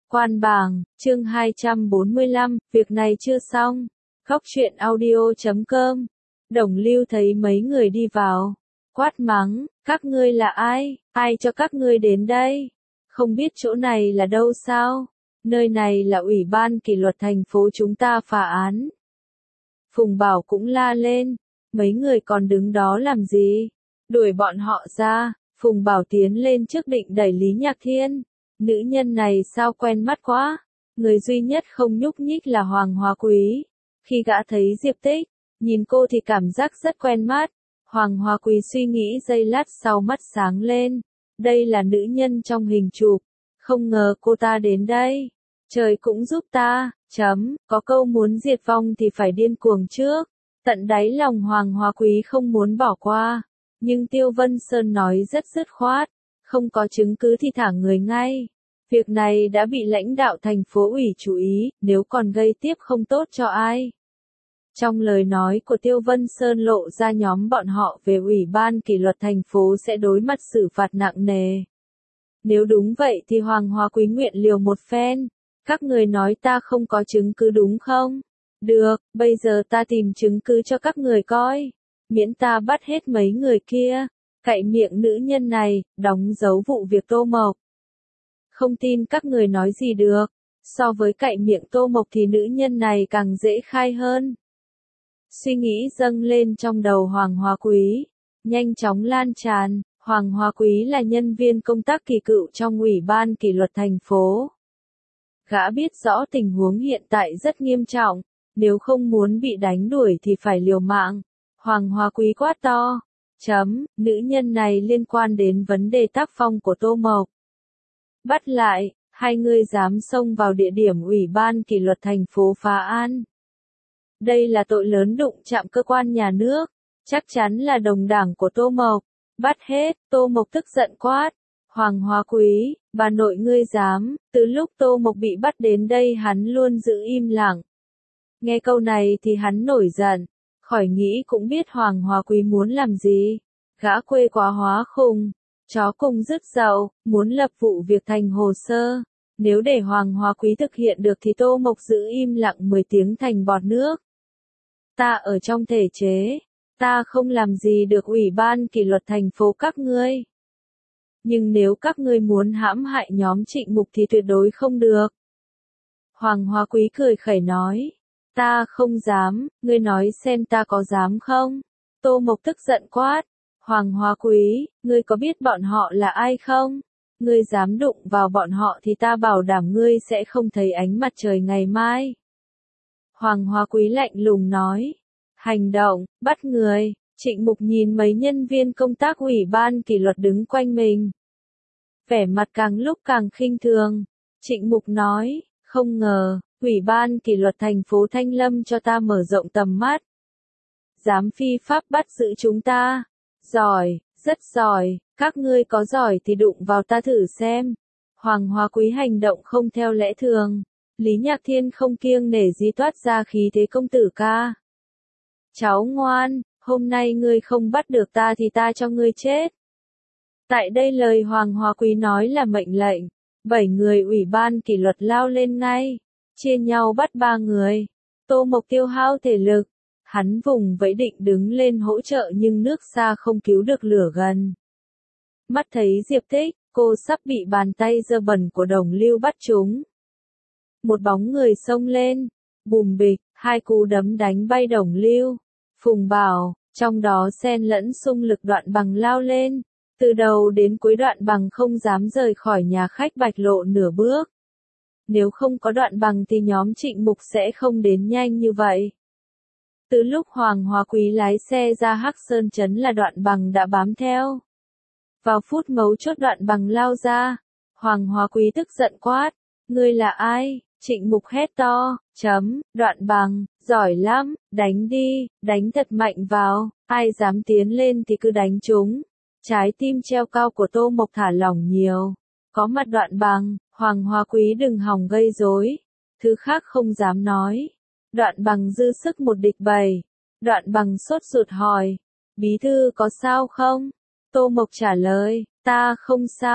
Quan bảng, chương 245, việc này chưa xong. Góc truyện audio.com. Đồng Lưu thấy mấy người đi vào, quát mắng, các ngươi là ai, ai cho các ngươi đến đây? Không biết chỗ này là đâu sao? Nơi này là ủy ban kỷ luật thành phố chúng ta phá án. Phùng Bảo cũng la lên, mấy người còn đứng đó làm gì? Đuổi bọn họ ra. Phùng Bảo tiến lên trước định đẩy Lý Nhạc Thiên. Nữ nhân này sao quen mắt quá. Người duy nhất không nhúc nhích là Hoàng Hoa Quý. Khi gã thấy Diệp Tích, nhìn cô thì cảm giác rất quen mắt. Hoàng Hoa Quý suy nghĩ giây lát sau mắt sáng lên. Đây là nữ nhân trong hình chụp. Không ngờ cô ta đến đây. Trời cũng giúp ta, có câu muốn diệt vong thì phải điên cuồng trước. Tận đáy lòng Hoàng Hoa Quý không muốn bỏ qua. Nhưng Tiêu Vân Sơn nói rất dứt khoát, không có chứng cứ thì thả người ngay. Việc này đã bị lãnh đạo thành phố ủy chú ý, nếu còn gây tiếp không tốt cho ai. Trong lời nói của Tiêu Vân Sơn lộ ra nhóm bọn họ về ủy ban kỷ luật thành phố sẽ đối mặt xử phạt nặng nề. Nếu đúng vậy thì Hoàng Hoa Quý nguyện liều một phen. Các người nói ta không có chứng cứ đúng không? Được, bây giờ ta tìm chứng cứ cho các người coi. Miễn ta bắt hết mấy người kia, cạy miệng nữ nhân này, đóng dấu vụ việc Tô Mộc. Không tin các người nói gì được, so với cạy miệng Tô Mộc thì nữ nhân này càng dễ khai hơn. Suy nghĩ dâng lên trong đầu Hoàng Hoa Quý, nhanh chóng lan tràn. Hoàng Hoa Quý là nhân viên công tác kỳ cựu trong ủy ban kỷ luật thành phố. Gã biết rõ tình huống hiện tại rất nghiêm trọng, nếu không muốn bị đánh đuổi thì phải liều mạng. Hoàng Hoa Quý quát to, nữ nhân này liên quan đến vấn đề tác phong của Tô Mộc. Bắt lại, hai người dám xông vào địa điểm ủy ban kỷ luật thành phố phá án. Đây là tội lớn đụng chạm cơ quan nhà nước, chắc chắn là đồng đảng của Tô Mộc. Bắt hết, Tô Mộc tức giận quát. Hoàng Hoa Quý, bà nội ngươi dám, từ lúc Tô Mộc bị bắt đến đây hắn luôn giữ im lặng. Nghe câu này thì hắn nổi giận. Khỏi nghĩ cũng biết Hoàng Hoa Quý muốn làm gì. Gã quê quá hóa khùng, chó cùng rứt dậu, muốn lập vụ việc thành hồ sơ. Nếu để Hoàng Hoa Quý thực hiện được thì Tô Mộc giữ im lặng 10 tiếng thành bọt nước. Ta ở trong thể chế, ta không làm gì được ủy ban kỷ luật thành phố các ngươi. Nhưng nếu các ngươi muốn hãm hại nhóm Trịnh Mục thì tuyệt đối không được. Hoàng Hoa Quý cười khẩy nói. Ta không dám, ngươi nói xem ta có dám không? Tô Mộc tức giận quát. Hoàng Hoa Quý, ngươi có biết bọn họ là ai không? Ngươi dám đụng vào bọn họ thì ta bảo đảm ngươi sẽ không thấy ánh mặt trời ngày mai. Hoàng Hoa Quý lạnh lùng nói. Hành động, bắt người. Trịnh Mục nhìn mấy nhân viên công tác ủy ban kỷ luật đứng quanh mình. Vẻ mặt càng lúc càng khinh thường. Trịnh Mục nói, không ngờ. Ủy ban kỷ luật thành phố Thanh Lâm cho ta mở rộng tầm mắt. Dám phi pháp bắt giữ chúng ta. Giỏi, rất giỏi, các ngươi có giỏi thì đụng vào ta thử xem. Hoàng Hoa Quý hành động không theo lẽ thường. Lý Nhạc Thiên không kiêng nể gì toát ra khí thế công tử ca. Cháu ngoan, hôm nay ngươi không bắt được ta thì ta cho ngươi chết. Tại đây lời Hoàng Hoa Quý nói là mệnh lệnh. 7 người ủy ban kỷ luật lao lên ngay. Chia nhau bắt 3 người. Tô Mộc tiêu hao thể lực. Hắn vùng vẫy định đứng lên hỗ trợ nhưng nước xa không cứu được lửa gần. Mắt thấy Diệp Tích, cô sắp bị bàn tay dơ bẩn của Đồng Lưu bắt trúng. Một bóng người xông lên. Bùm bịch, 2 cú đấm đánh bay Đồng Lưu. Phùng Bảo, trong đó xen lẫn xung lực Đoạn Bằng lao lên. Từ đầu đến cuối Đoạn Bằng không dám rời khỏi nhà khách Bạch Lộ nửa bước. Nếu không có Đoạn Bằng thì nhóm Trịnh Mục sẽ không đến nhanh như vậy. Từ lúc Hoàng Hoa Quý lái xe ra Hắc Sơn Trấn là Đoạn Bằng đã bám theo. Vào phút mấu chốt Đoạn Bằng lao ra. Hoàng Hoa Quý tức giận quát. Ngươi là ai? Trịnh Mục hét to. Đoạn Bằng, giỏi lắm, đánh đi, đánh thật mạnh vào. Ai dám tiến lên thì cứ đánh chúng. Trái tim treo cao của Tô Mộc thả lỏng nhiều. Có mặt Đoạn Bằng, Hoàng Hoa Quý đừng hòng gây rối. Thứ khác không dám nói. Đoạn Bằng dư sức một địch 7. Đoạn Bằng sốt ruột hỏi. Bí thư có sao không? Tô Mộc trả lời. Ta không sao.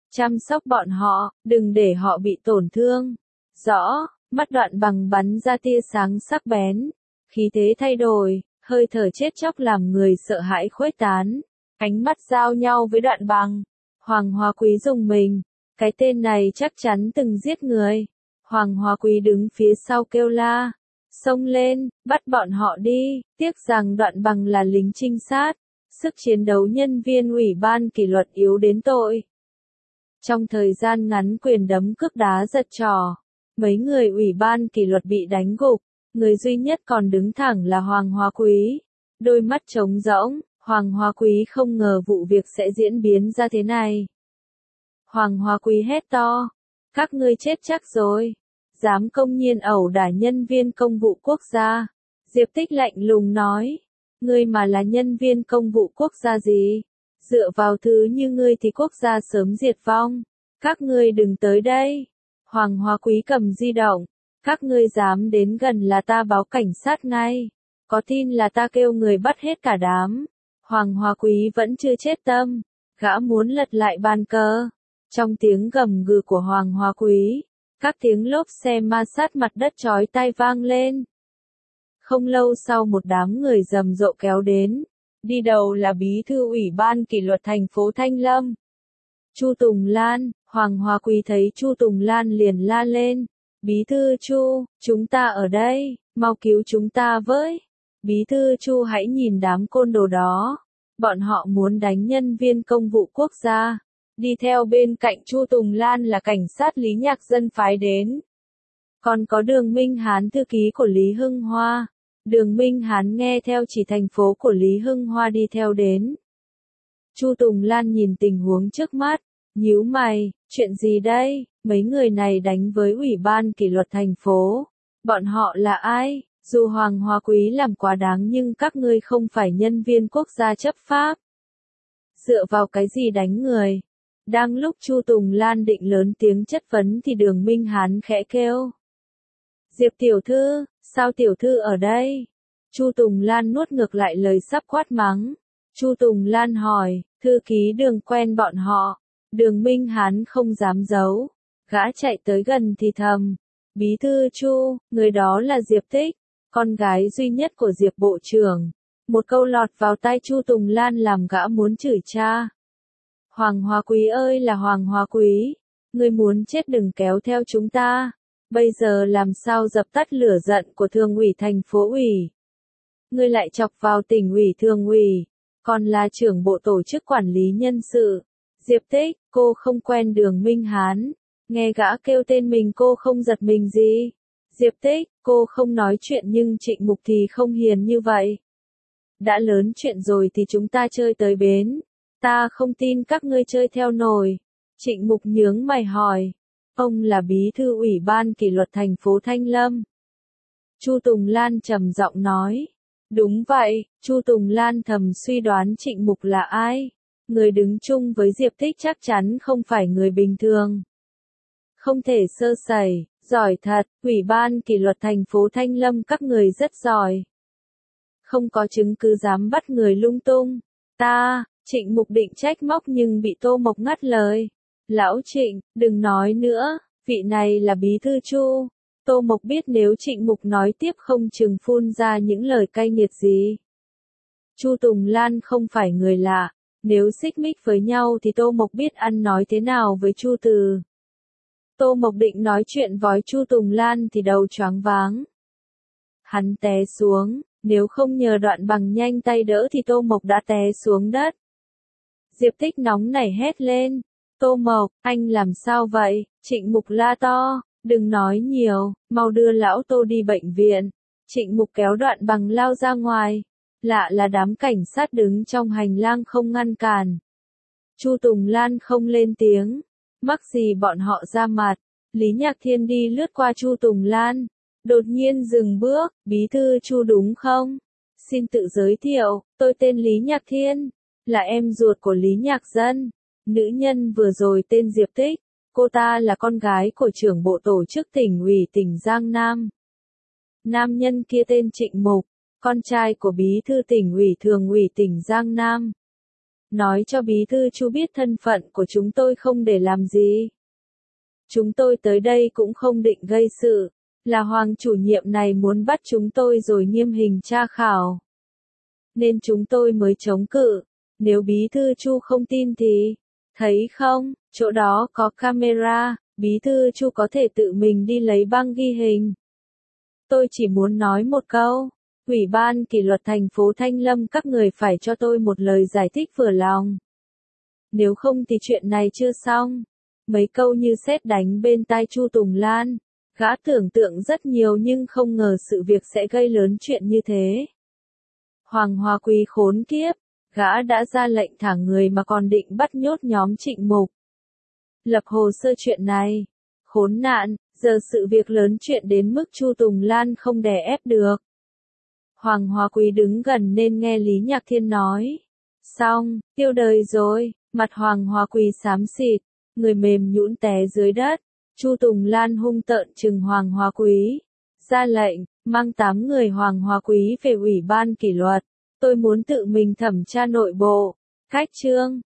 chăm sóc bọn họ, đừng để họ bị tổn thương. Rõ, mắt Đoạn Bằng bắn ra tia sáng sắc bén, khí thế thay đổi, hơi thở chết chóc làm người sợ hãi khuếch tán. Ánh mắt giao nhau với Đoạn Bằng. Hoàng Hoa Quý rùng mình, cái tên này chắc chắn từng giết người. Hoàng Hoa Quý đứng phía sau kêu la, xông lên, bắt bọn họ đi, tiếc rằng Đoạn Bằng là lính trinh sát, sức chiến đấu nhân viên ủy ban kỷ luật yếu đến tội. Trong thời gian ngắn quyền đấm cước đá giật trò, mấy người ủy ban kỷ luật bị đánh gục, người duy nhất còn đứng thẳng là Hoàng Hoa Quý. Đôi mắt trống rỗng, Hoàng Hoa Quý không ngờ vụ việc sẽ diễn biến ra thế này. Hoàng Hoa Quý hét to, các ngươi chết chắc rồi, dám công nhiên ẩu đả nhân viên công vụ quốc gia. Diệp Tích lạnh lùng nói, ngươi mà là nhân viên công vụ quốc gia gì? Dựa vào thứ như ngươi thì quốc gia sớm diệt vong. Các ngươi đừng tới đây. Hoàng Hoa Quý cầm di động. Các ngươi dám đến gần là ta báo cảnh sát ngay. Có tin là ta kêu người bắt hết cả đám. Hoàng Hoa Quý vẫn chưa chết tâm. Gã muốn lật lại bàn cờ. Trong tiếng gầm gừ của Hoàng Hoa Quý, các tiếng lốp xe ma sát mặt đất chói tai vang lên. Không lâu sau một đám người rầm rộ kéo đến. Đi đầu là bí thư ủy ban kỷ luật thành phố Thanh Lâm, Chu Tùng Lan. Hoàng Hoa Quý thấy Chu Tùng Lan liền la lên, bí thư Chu, chúng ta ở đây, mau cứu chúng ta với. Bí thư Chu hãy nhìn đám côn đồ đó, bọn họ muốn đánh nhân viên công vụ quốc gia. Đi theo bên cạnh Chu Tùng Lan là cảnh sát Lý Nhạc Dân phái đến. Còn có Đường Minh Hán thư ký của Lý Hưng Hoa. Đường Minh Hán nghe theo chỉ thành phố của Lý Hưng Hoa đi theo đến. Chu Tùng Lan nhìn tình huống trước mắt, nhíu mày, chuyện gì đây? Mấy người này đánh với ủy ban kỷ luật thành phố. Bọn họ là ai? Dù Hoàng Hoa Quý làm quá đáng nhưng các ngươi không phải nhân viên quốc gia chấp pháp. Dựa vào cái gì đánh người? Đang lúc Chu Tùng Lan định lớn tiếng chất vấn thì Đường Minh Hán khẽ kêu. Diệp tiểu thư, sao tiểu thư ở đây? Chu Tùng Lan nuốt ngược lại lời sắp quát mắng. Chu Tùng Lan hỏi, thư ký Đường quen bọn họ. Đường Minh Hán không dám giấu. Gã chạy tới gần thì thầm. Bí thư Chu, người đó là Diệp Tích, con gái duy nhất của Diệp Bộ trưởng. Một câu lọt vào tai Chu Tùng Lan làm gã muốn chửi cha. Hoàng Hoa Quý ơi là Hoàng Hoa Quý, ngươi muốn chết đừng kéo theo chúng ta. Bây giờ làm sao dập tắt lửa giận của thường ủy thành phố ủy? Ngươi lại chọc vào tỉnh ủy thường ủy, còn là trưởng bộ tổ chức quản lý nhân sự. Diệp Tích, cô không quen Đường Minh Hán. Nghe gã kêu tên mình cô không giật mình gì. Diệp Tích, cô không nói chuyện nhưng Trịnh Mục thì không hiền như vậy. Đã lớn chuyện rồi thì chúng ta chơi tới bến. Ta không tin các ngươi chơi theo nổi. Trịnh Mục nhướng mày hỏi. Ông là bí thư ủy ban kỷ luật thành phố Thanh Lâm. Chu Tùng Lan trầm giọng nói. Đúng vậy, Chu Tùng Lan thầm suy đoán Trịnh Mục là ai. Người đứng chung với Diệp Tích chắc chắn không phải người bình thường. Không thể sơ sẩy, giỏi thật, ủy ban kỷ luật thành phố Thanh Lâm các người rất giỏi. Không có chứng cứ dám bắt người lung tung. Trịnh Mục định trách móc nhưng bị Tô Mộc ngắt lời. Lão Trịnh, đừng nói nữa, vị này là bí thư Chu. Tô Mộc biết nếu Trịnh Mục nói tiếp không chừng phun ra những lời cay nghiệt gì. Chu Tùng Lan không phải người lạ, nếu xích mích với nhau thì Tô Mộc biết ăn nói thế nào với Chu Từ. Tô Mộc định nói chuyện với Chu Tùng Lan thì đầu choáng váng. Hắn té xuống, nếu không nhờ Đoạn Bằng nhanh tay đỡ thì Tô Mộc đã té xuống đất. Diệp Tích nóng nảy hét lên. Tô Mộc, anh làm sao vậy? Trịnh Mục la to, đừng nói nhiều, mau đưa lão Tô đi bệnh viện. Trịnh Mục kéo Đoạn Bằng lao ra ngoài. Lạ là đám cảnh sát đứng trong hành lang không ngăn cản. Chu Tùng Lan không lên tiếng. Mắc gì bọn họ ra mặt. Lý Nhạc Thiên đi lướt qua Chu Tùng Lan. Đột nhiên dừng bước, bí thư Chu đúng không? Xin tự giới thiệu, tôi tên Lý Nhạc Thiên, là em ruột của Lý Nhạc Dân. Nữ nhân vừa rồi tên Diệp Tích, cô ta là con gái của trưởng bộ tổ chức tỉnh ủy tỉnh Giang Nam. Nam nhân kia tên Trịnh Mục, con trai của bí thư tỉnh ủy thường ủy tỉnh Giang Nam. nói cho bí thư Chu biết thân phận của chúng tôi không để làm gì. Chúng tôi tới đây cũng không định gây sự, là Hoàng chủ nhiệm này muốn bắt chúng tôi rồi nghiêm hình tra khảo. Nên chúng tôi mới chống cự, nếu bí thư Chu không tin thì, thấy không, chỗ đó có camera, bí thư Chu có thể tự mình đi lấy băng ghi hình. Tôi chỉ muốn nói một câu, Ủy ban kỷ luật thành phố Thanh Lâm các người phải cho tôi một lời giải thích vừa lòng. Nếu không thì chuyện này chưa xong. Mấy câu như sét đánh bên tai Chu Tùng Lan, gã tưởng tượng rất nhiều nhưng không ngờ sự việc sẽ gây lớn chuyện như thế. Hoàng Hoa Quý khốn kiếp, gã đã ra lệnh thả người mà còn định bắt nhốt nhóm Trịnh Mục. Lập hồ sơ chuyện này, khốn nạn, giờ sự việc lớn chuyện đến mức Chu Tùng Lan không đè ép được. Hoàng Hoa Quý đứng gần nên nghe Lý Nhạc Thiên nói. Xong, tiêu đời rồi, mặt Hoàng Hoa Quý xám xịt, người mềm nhũn té dưới đất. Chu Tùng Lan hung tợn trừng Hoàng Hoa Quý, ra lệnh, mang 8 người Hoàng Hoa Quý về Ủy ban kỷ luật. Tôi muốn tự mình thẩm tra nội bộ. Cách chương